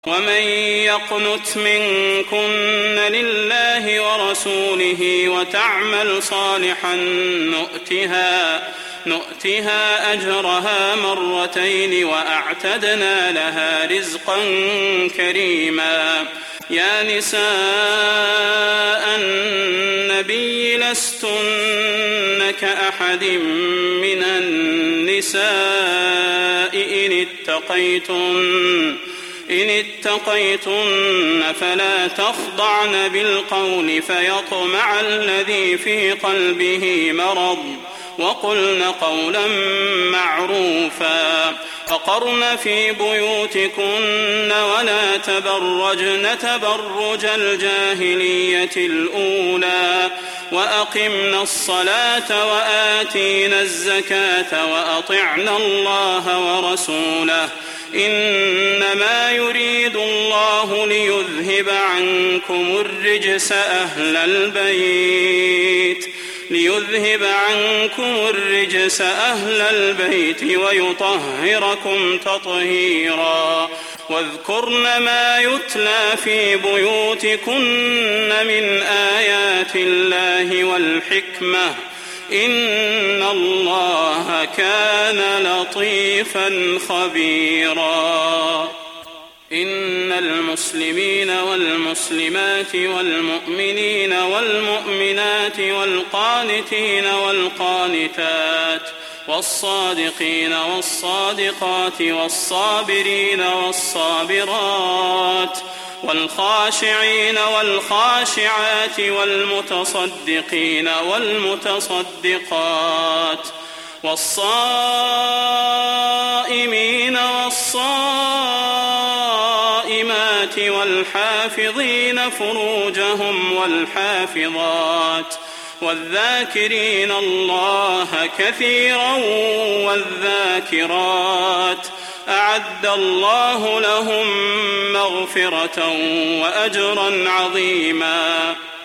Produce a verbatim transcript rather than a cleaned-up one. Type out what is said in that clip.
ومن يقنت منكن لله ورسوله وتعمل صالحا نؤتها, نؤتها أجرها مرتين وأعتدنا لها رزقا كريما. يا نساء النبي لستن كأحد من النساء إن اتقيتن إن اتقيتن فلا تخضعن بالقول فيطمع الذي في قلبه مرض وقلن قولا معروفا. فقرن في بيوتكن ولا تبرجن تبرج الجاهلية الأولى وأقمنا الصلاة وآتينا الزكاة وأطعنا الله ورسوله إنما يريد الله ليذهب عنكم الرجس أهل البيت ليذهب عنكم الرجس أهل البيت ويطهركم تطهيرا. واذكرن ما يتلى في بيوتكن من آيات الله والحكمة إن الله كان لطيفا خبيرا. إن المسلمين والمسلمات والمؤمنين والمؤمنات والقانتين والقانتات والصادقين والصادقات والصابرين والصابرات والخاشعين والخاشعات والمتصدقين والمتصدقات والصائمين والصائمات والحافظين فروجهم والحافظات والذاكرين الله كثيرا والذاكرات أعد الله لهم مغفرة وأجرا عظيما.